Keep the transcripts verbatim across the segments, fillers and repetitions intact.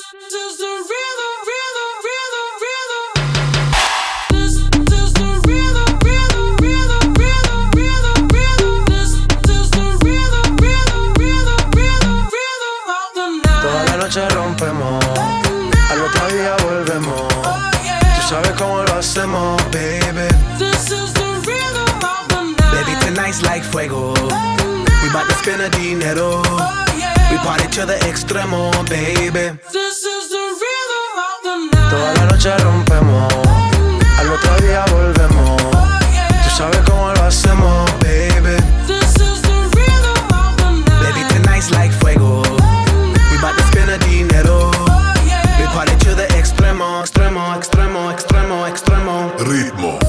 is the rhythm, rhythm, rhythm, rhythm. This is the rhythm, rhythm, rhythm, rhythm, rhythm, rhythm. This is the rhythm, rhythm, rhythm, rhythm, rhythm of the night. Toda la noche rompemos, al otro día volvemos. Tú sabes cómo lo hacemos, baby. This is the rhythm of the night. Baby, tonight's like fuego. We bout to spend the dinero. We party to the extremo, baby. This is the rhythm of the night. Toda la noche rompemos, al otro día volvemos. Tú sabes cómo lo hacemos, baby. This is the rhythm of the night. Baby, tonight's like fuego. We bout to spend the dinero. We party to the extremo, extremo, extremo, extremo, extremo. Ritmo.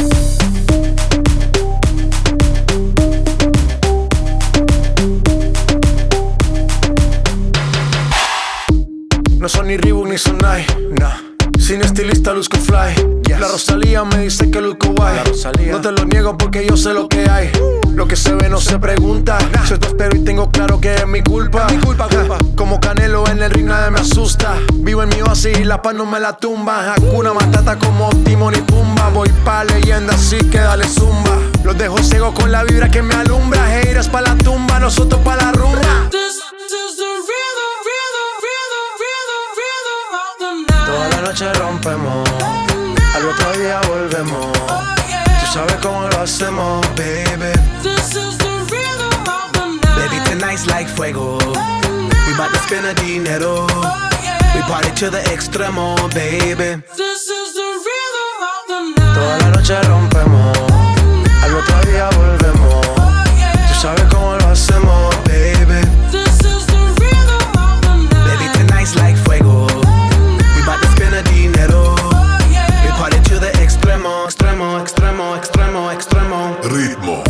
No son ni Reebok ni Sonai, nah. Sin estilista luzco fly, yes. La Rosalía me dice que luzco guay. No te lo niego porque yo sé lo que hay. Lo que se ve no se pregunta, nah. Soy tu espero y tengo claro que es mi culpa, es mi culpa, culpa. Como Canelo en el ring nadie me asusta. Vivo en mi oasis y la paz no me la tumba. Hakuna Matata como Timón y Pumba. Voy pa' leyenda así que dale zumba. Los dejo ciego con la vibra que me alumbra. Haters pa' la tumba, nosotros pa' la rumba. This is the rhythm, rhythm, rhythm, rhythm, rhythm of the night. Toda la noche rompemos, al otro día volvemos. Tú sabes cómo lo hacemos, baby. This is the rhythm of the night. Baby, tonight's like fuego. We bout to spend the dinero. We party to the extremo, baby. This is the rhythm of the night. Toda la noche rompemos, al otro día volvemos. Tú sabes cómo lo hacemos, baby. This is the rhythm of the night. Baby, tonight's like fuego. We bout to spend the dinero. We party to the extremo, extremo, extremo, extremo, extremo. Ritmo.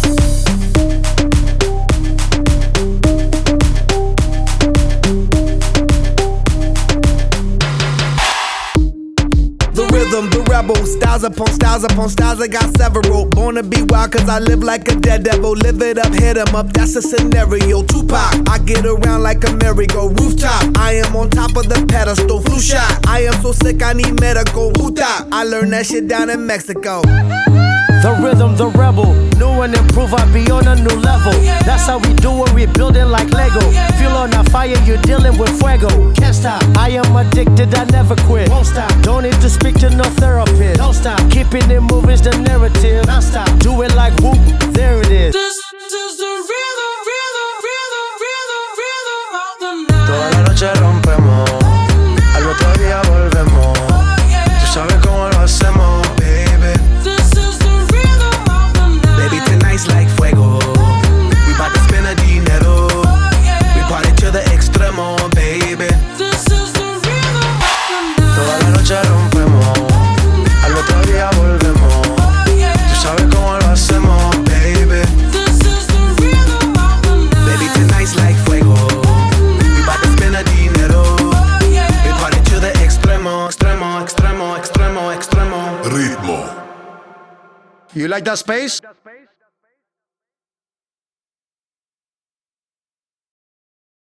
The rhythm, the rebel, styles upon styles upon styles, I got several. Born to be wild cause I live like a dead devil. Live it up, hit 'em up, that's a scenario. Tupac, I get around like a merry-go rooftop. I am on top of the pedestal, flu shot. I am so sick I need medical. Huta, I learned that shit down in Mexico. The rhythm, the rebel, new and improve, I be on a new level. That's how we do it, we building like Lego. Feel on a fire, you're dealing with fuego. Can't stop, I am addicted, I never quit. Won't stop, don't need to speak to no therapist. Don't stop, keeping it moving's the narrative. Don't stop, do it like whoop, there it is. This is the rhythm, rhythm, rhythm, rhythm, rhythm of the night. Toda la noche rompemos, al otro día volvemos. Tú sabes cómo lo hacemos, baby. This is the rhythm of the night. Baby, tonight's like fuego. We bout to spend the dinero. We party to the extremo, baby. This is the rhythm of the night. Toda la noche rompemos, al otro día volvemos. Tú sabes cómo lo hacemos, baby. This is the rhythm of the night. Baby, tonight's like fuego. We bout to spend the dinero. We party to the extremo, extremo, extremo, extremo, extremo. Ritmo. You like that space?